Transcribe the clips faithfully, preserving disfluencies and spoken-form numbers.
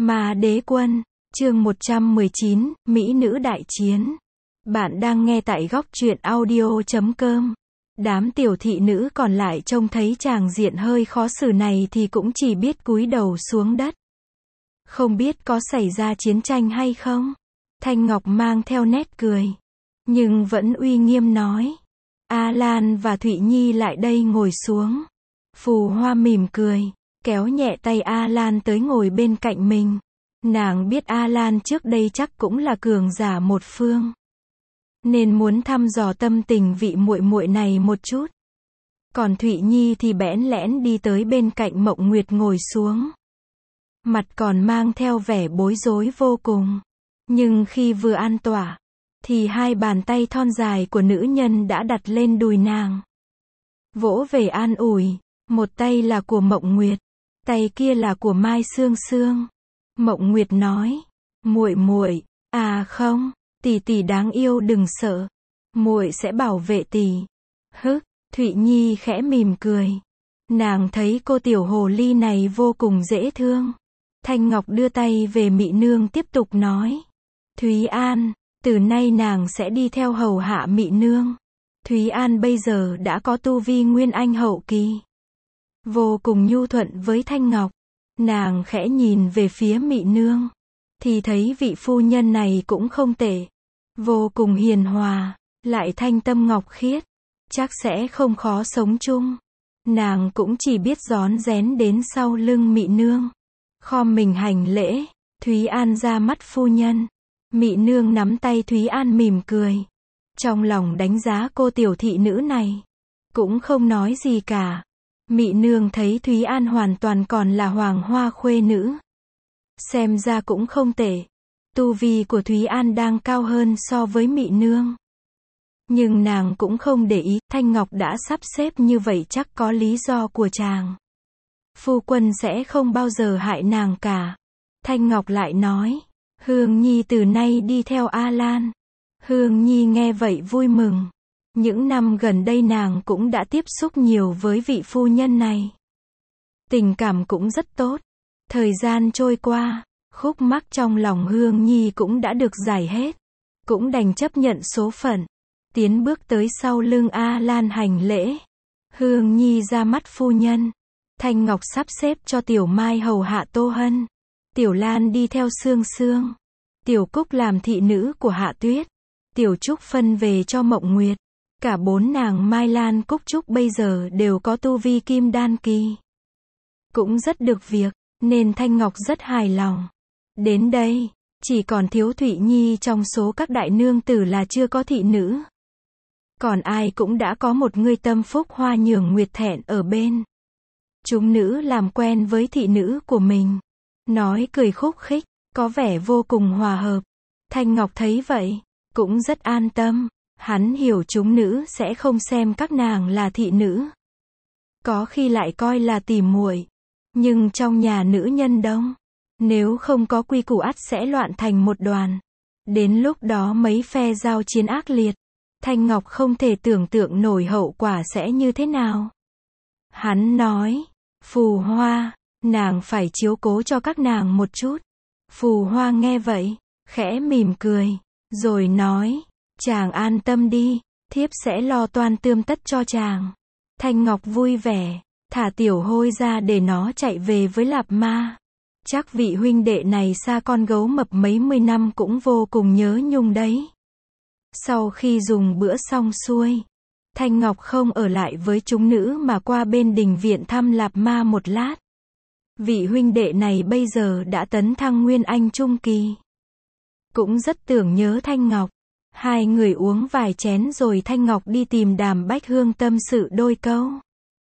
Ma Đế Quân, chương một trăm mười chín, Mỹ nữ đại chiến. Bạn đang nghe tại góc truyện audio chấm com. Đám tiểu thị nữ còn lại trông thấy tràng diện hơi khó xử này thì cũng chỉ biết cúi đầu xuống đất. Không biết có xảy ra chiến tranh hay không? Thanh Ngọc mang theo nét cười, nhưng vẫn uy nghiêm nói. A Lan và Thụy Nhi lại đây ngồi xuống. Phù Hoa mỉm cười, kéo nhẹ tay A Lan tới ngồi bên cạnh mình. Nàng biết A Lan trước đây chắc cũng là cường giả một phương, nên muốn thăm dò tâm tình vị muội muội này một chút. Còn Thụy Nhi thì bẽn lẽn đi tới bên cạnh Mộng Nguyệt ngồi xuống. Mặt còn mang theo vẻ bối rối vô cùng. Nhưng khi vừa an tọa, thì hai bàn tay thon dài của nữ nhân đã đặt lên đùi nàng, vỗ về an ủi. Một tay là của Mộng Nguyệt, tay kia là của Mai Sương Sương. Mộng Nguyệt nói, muội muội, à không, tỷ tỷ đáng yêu đừng sợ, muội sẽ bảo vệ tỷ. Hức, Thụy Nhi khẽ mỉm cười. Nàng thấy cô tiểu hồ ly này vô cùng dễ thương. Thanh Ngọc đưa tay về Mị Nương tiếp tục nói, Thúy An, từ nay nàng sẽ đi theo hầu hạ Mị Nương. Thúy An bây giờ đã có tu vi Nguyên Anh hậu kỳ, vô cùng nhu thuận với Thanh Ngọc. Nàng khẽ nhìn về phía Mị Nương, thì thấy vị phu nhân này cũng không tệ, vô cùng hiền hòa, lại thanh tâm ngọc khiết, chắc sẽ không khó sống chung. Nàng cũng chỉ biết rón rén đến sau lưng Mị Nương, khom mình hành lễ. Thúy An ra mắt phu nhân. Mị Nương nắm tay Thúy An mỉm cười, trong lòng đánh giá cô tiểu thị nữ này, cũng không nói gì cả. Mị Nương thấy Thúy An hoàn toàn còn là hoàng hoa khuê nữ, xem ra cũng không tệ. Tu vi của Thúy An đang cao hơn so với Mị Nương, nhưng nàng cũng không để ý. Thanh Ngọc đã sắp xếp như vậy chắc có lý do của chàng. Phu quân sẽ không bao giờ hại nàng cả. Thanh Ngọc lại nói, Hương Nhi từ nay đi theo A Lan. Hương Nhi nghe vậy vui mừng. Những năm gần đây nàng cũng đã tiếp xúc nhiều với vị phu nhân này, tình cảm cũng rất tốt. Thời gian trôi qua, khúc mắc trong lòng Hương Nhi cũng đã được giải hết, cũng đành chấp nhận số phận, tiến bước tới sau lưng A Lan hành lễ. Hương Nhi ra mắt phu nhân. Thanh Ngọc sắp xếp cho Tiểu Mai hầu hạ Tô Hân, Tiểu Lan đi theo Sương Sương, Tiểu Cúc làm thị nữ của Hạ Tuyết, Tiểu Trúc phân về cho Mộng Nguyệt. Cả bốn nàng Mai Lan Cúc Trúc bây giờ đều có tu vi kim đan kỳ, cũng rất được việc, nên Thanh Ngọc rất hài lòng. Đến đây, chỉ còn thiếu Thụy Nhi trong số các đại nương tử là chưa có thị nữ. Còn ai cũng đã có một người tâm phúc Hoa Nhường Nguyệt thẹn ở bên. Chúng nữ làm quen với thị nữ của mình, nói cười khúc khích, có vẻ vô cùng hòa hợp. Thanh Ngọc thấy vậy, cũng rất an tâm. Hắn hiểu chúng nữ sẽ không xem các nàng là thị nữ, có khi lại coi là tỉ muội. Nhưng trong nhà nữ nhân đông, nếu không có quy củ ắt sẽ loạn thành một đoàn. Đến lúc đó mấy phe giao chiến ác liệt, Thanh Ngọc không thể tưởng tượng nổi hậu quả sẽ như thế nào. Hắn nói, Phù Hoa, nàng phải chiếu cố cho các nàng một chút. Phù Hoa nghe vậy, khẽ mỉm cười, rồi nói, chàng an tâm đi, thiếp sẽ lo toan tươm tất cho chàng. Thanh Ngọc vui vẻ, thả Tiểu Hôi ra để nó chạy về với Lạp Ma. Chắc vị huynh đệ này xa con gấu mập mấy mươi năm cũng vô cùng nhớ nhung đấy. Sau khi dùng bữa xong xuôi, Thanh Ngọc không ở lại với chúng nữ mà qua bên đình viện thăm Lạp Ma một lát. Vị huynh đệ này bây giờ đã tấn thăng Nguyên Anh trung kỳ, cũng rất tưởng nhớ Thanh Ngọc. Hai người uống vài chén rồi Thanh Ngọc đi tìm Đàm Bách Hương tâm sự đôi câu,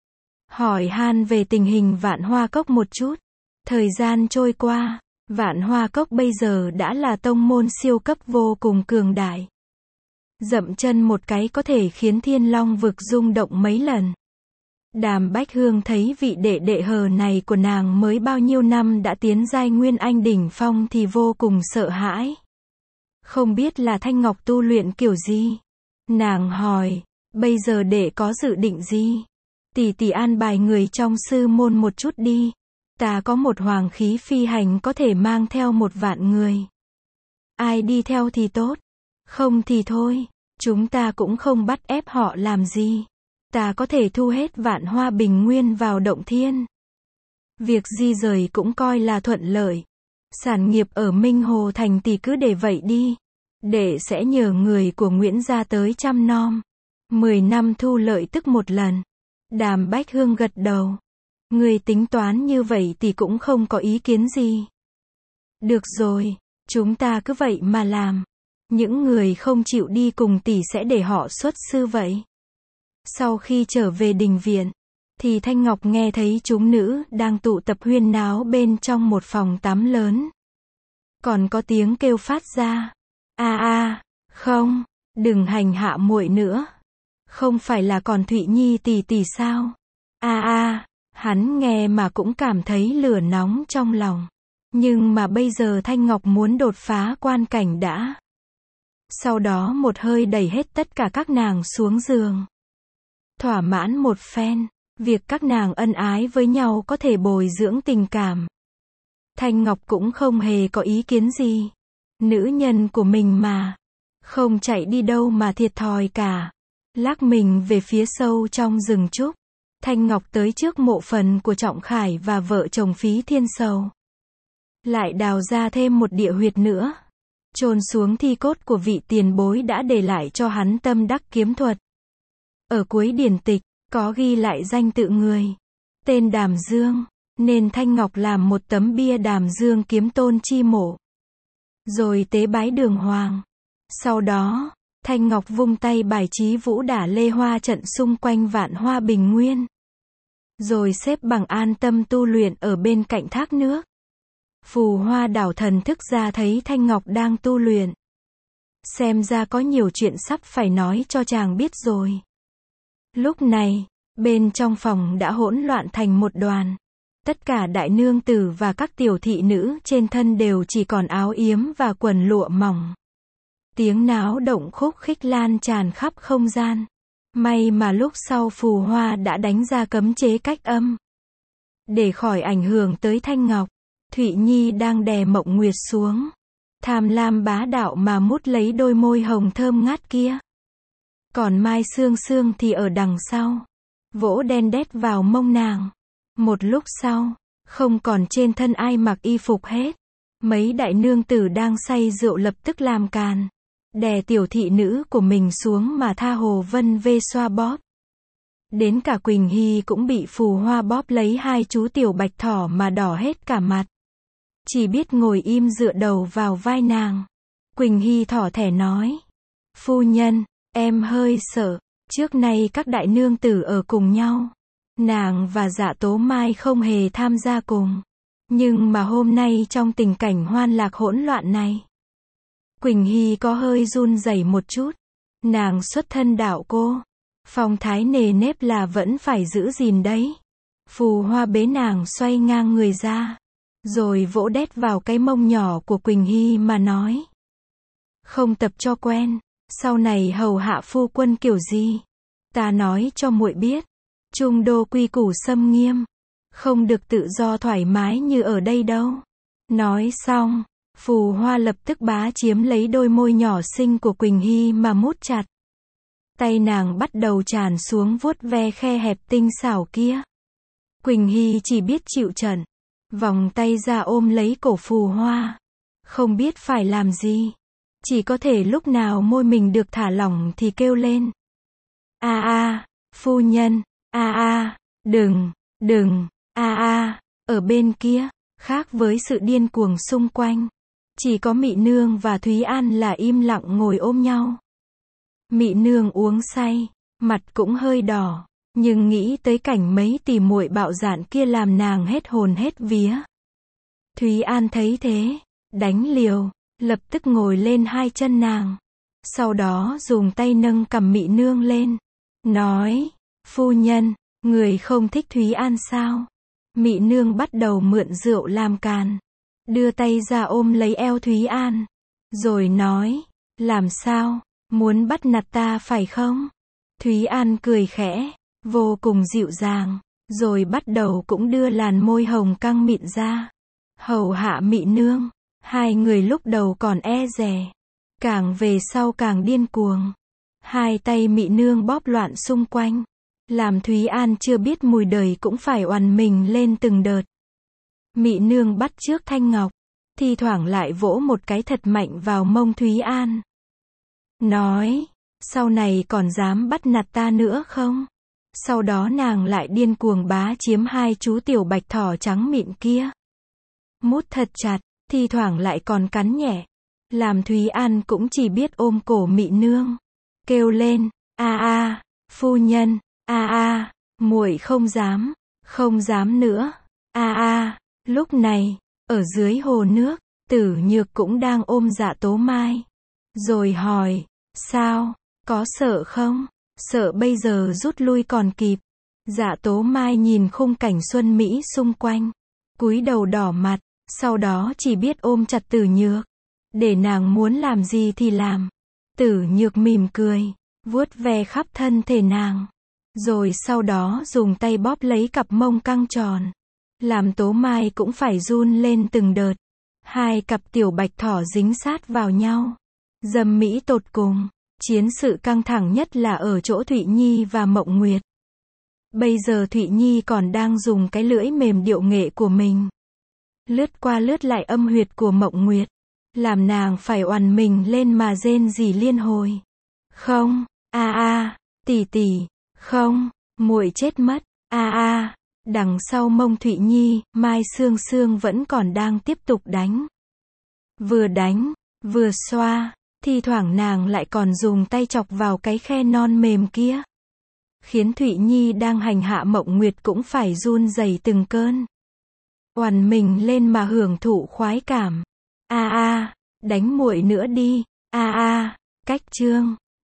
hỏi han về tình hình Vạn Hoa Cốc một chút. Thời gian trôi qua, Vạn Hoa Cốc bây giờ đã là tông môn siêu cấp vô cùng cường đại. Dậm chân một cái có thể khiến Thiên Long vực rung động mấy lần. Đàm Bách Hương thấy vị đệ đệ hờ này của nàng mới bao nhiêu năm đã tiến giai Nguyên Anh đỉnh phong thì vô cùng sợ hãi. Không biết là Thanh Ngọc tu luyện kiểu gì. Nàng hỏi, bây giờ đệ có dự định gì? Tỷ tỷ an bài người trong sư môn một chút đi. Ta có một hoàng khí phi hành có thể mang theo một vạn người. Ai đi theo thì tốt, không thì thôi, chúng ta cũng không bắt ép họ làm gì. Ta có thể thu hết vạn hoa bình nguyên vào động thiên. Việc di rời cũng coi là thuận lợi. Sản nghiệp ở Minh Hồ Thành thì cứ để vậy đi. Đệ sẽ nhờ người của Nguyễn gia tới chăm nom. Mười năm thu lợi tức một lần. Đàm Bách Hương gật đầu. Người tính toán như vậy thì cũng không có ý kiến gì. Được rồi, chúng ta cứ vậy mà làm. Những người không chịu đi cùng tỷ sẽ để họ xuất sư vậy. Sau khi trở về đình viện, thì Thanh Ngọc nghe thấy chúng nữ đang tụ tập huyên náo bên trong một phòng tắm lớn. Còn có tiếng kêu phát ra. A a, không, đừng hành hạ muội nữa. Không phải là còn Thụy Nhi tỷ tỷ sao? A a, hắn nghe mà cũng cảm thấy lửa nóng trong lòng. Nhưng mà bây giờ Thanh Ngọc muốn đột phá quan cảnh đã. Sau đó một hơi đẩy hết tất cả các nàng xuống giường. Thỏa mãn một phen, việc các nàng ân ái với nhau có thể bồi dưỡng tình cảm. Thanh Ngọc cũng không hề có ý kiến gì. Nữ nhân của mình mà. Không chạy đi đâu mà thiệt thòi cả. Lắc mình về phía sâu trong rừng trúc. Thanh Ngọc tới trước mộ phần của Trọng Khải và vợ chồng Phí Thiên Sầu. Lại đào ra thêm một địa huyệt nữa. Chôn xuống thi cốt của vị tiền bối đã để lại cho hắn tâm đắc kiếm thuật. Ở cuối điển tịch, có ghi lại danh tự người. Tên Đàm Dương, nên Thanh Ngọc làm một tấm bia Đàm Dương kiếm tôn chi mộ. Rồi tế bái đường hoàng. Sau đó, Thanh Ngọc vung tay bài trí vũ đả lê hoa trận xung quanh vạn hoa bình nguyên. Rồi xếp bằng an tâm tu luyện ở bên cạnh thác nước. Phù Hoa đảo thần thức ra thấy Thanh Ngọc đang tu luyện. Xem ra có nhiều chuyện sắp phải nói cho chàng biết rồi. Lúc này, bên trong phòng đã hỗn loạn thành một đoàn. Tất cả đại nương tử và các tiểu thị nữ trên thân đều chỉ còn áo yếm và quần lụa mỏng. Tiếng náo động khúc khích lan tràn khắp không gian. May mà lúc sau Phù Hoa đã đánh ra cấm chế cách âm. Để khỏi ảnh hưởng tới Thanh Ngọc, Thụy Nhi đang đè Mộng Nguyệt xuống. Tham lam bá đạo mà mút lấy đôi môi hồng thơm ngát kia. Còn Mai Sương Sương thì ở đằng sau. Vỗ đen đét vào mông nàng. Một lúc sau, không còn trên thân ai mặc y phục hết. Mấy đại nương tử đang say rượu lập tức làm càn. Đè tiểu thị nữ của mình xuống mà tha Hồ Vân Vê xoa bóp. Đến cả Quỳnh Hy cũng bị Phù Hoa bóp lấy hai chú tiểu bạch thỏ mà đỏ hết cả mặt. Chỉ biết ngồi im dựa đầu vào vai nàng. Quỳnh Hy thỏ thẻ nói. Phu nhân, em hơi sợ. Trước nay các đại nương tử ở cùng nhau. Nàng và Dạ Tố Mai không hề tham gia cùng. Nhưng mà hôm nay trong tình cảnh hoan lạc hỗn loạn này, Quỳnh Hy có hơi run rẩy một chút. Nàng xuất thân đạo cô. Phong thái nề nếp là vẫn phải giữ gìn đấy. Phù Hoa bế nàng xoay ngang người ra. Rồi vỗ đét vào cái mông nhỏ của Quỳnh Hy mà nói. Không tập cho quen. Sau này hầu hạ phu quân kiểu gì? Ta nói cho muội biết. Trung đô quy củ xâm nghiêm. Không được tự do thoải mái như ở đây đâu. Nói xong, Phù Hoa lập tức bá chiếm lấy đôi môi nhỏ xinh của Quỳnh Hy mà mút chặt. Tay nàng bắt đầu tràn xuống vuốt ve khe hẹp tinh xảo kia. Quỳnh Hy chỉ biết chịu trận. Vòng tay ra ôm lấy cổ Phù Hoa. Không biết phải làm gì. Chỉ có thể lúc nào môi mình được thả lỏng thì kêu lên. A a, phu nhân, a a, đừng, đừng, a a, ở bên kia, khác với sự điên cuồng xung quanh. Chỉ có Mị Nương và Thúy An là im lặng ngồi ôm nhau. Mị Nương uống say, mặt cũng hơi đỏ, nhưng nghĩ tới cảnh mấy tỷ muội bạo dạn kia làm nàng hết hồn hết vía. Thúy An thấy thế, đánh liều, lập tức ngồi lên hai chân nàng. Sau đó dùng tay nâng cằm Mị Nương lên. Nói, phu nhân, người không thích Thúy An sao? Mị Nương bắt đầu mượn rượu làm càn. Đưa tay ra ôm lấy eo Thúy An. Rồi nói, làm sao? Muốn bắt nạt ta phải không? Thúy An cười khẽ, vô cùng dịu dàng. rồi bắt đầu cũng đưa làn môi hồng căng mịn ra, hầu hạ Mị Nương. Hai người lúc đầu còn e dè, càng về sau càng điên cuồng. Hai tay Mị Nương bóp loạn xung quanh, làm Thúy An chưa biết mùi đời cũng phải oằn mình lên từng đợt. Mị Nương bắt chước Thanh Ngọc, thi thoảng lại vỗ một cái thật mạnh vào mông Thúy An. Nói, sau này còn dám bắt nạt ta nữa không? Sau đó nàng lại điên cuồng bá chiếm hai chú tiểu bạch thỏ trắng mịn kia. Mút thật chặt, thi thoảng lại còn cắn nhẹ. Làm Thúy An cũng chỉ biết ôm cổ Mị Nương, kêu lên, a a, phu nhân, a a, muội không dám, không dám nữa, a a. Lúc này, ở dưới hồ nước, Tử Nhược cũng đang ôm Dạ Tố Mai. Rồi hỏi, sao, có sợ không? Sợ bây giờ rút lui còn kịp. Dạ Tố Mai nhìn khung cảnh xuân mỹ xung quanh, cúi đầu đỏ mặt, sau đó chỉ biết ôm chặt Tử Nhược, để nàng muốn làm gì thì làm. Tử Nhược mỉm cười, vuốt ve khắp thân thể nàng, rồi sau đó dùng tay bóp lấy cặp mông căng tròn, làm Tố Mai cũng phải run lên từng đợt. Hai cặp tiểu bạch thỏ dính sát vào nhau, dâm mỹ tột cùng. Chiến sự căng thẳng nhất là ở chỗ Thụy Nhi và Mộng Nguyệt. Bây giờ Thụy Nhi còn đang dùng cái lưỡi mềm điệu nghệ của mình lướt qua lướt lại âm huyệt của Mộng Nguyệt, làm nàng phải oằn mình lên mà rên rỉ liên hồi. Không, a a, tỷ tỷ, không, muội chết mất, a a. Đằng sau mông Thụy Nhi, Mai Sương Sương vẫn còn đang tiếp tục đánh. Vừa đánh, vừa xoa, thi thoảng nàng lại còn dùng tay chọc vào cái khe non mềm kia, khiến Thụy Nhi đang hành hạ Mộng Nguyệt cũng phải run rẩy từng cơn, oằn mình lên mà hưởng thụ khoái cảm. A a, đánh muội nữa đi, a a. Cách chương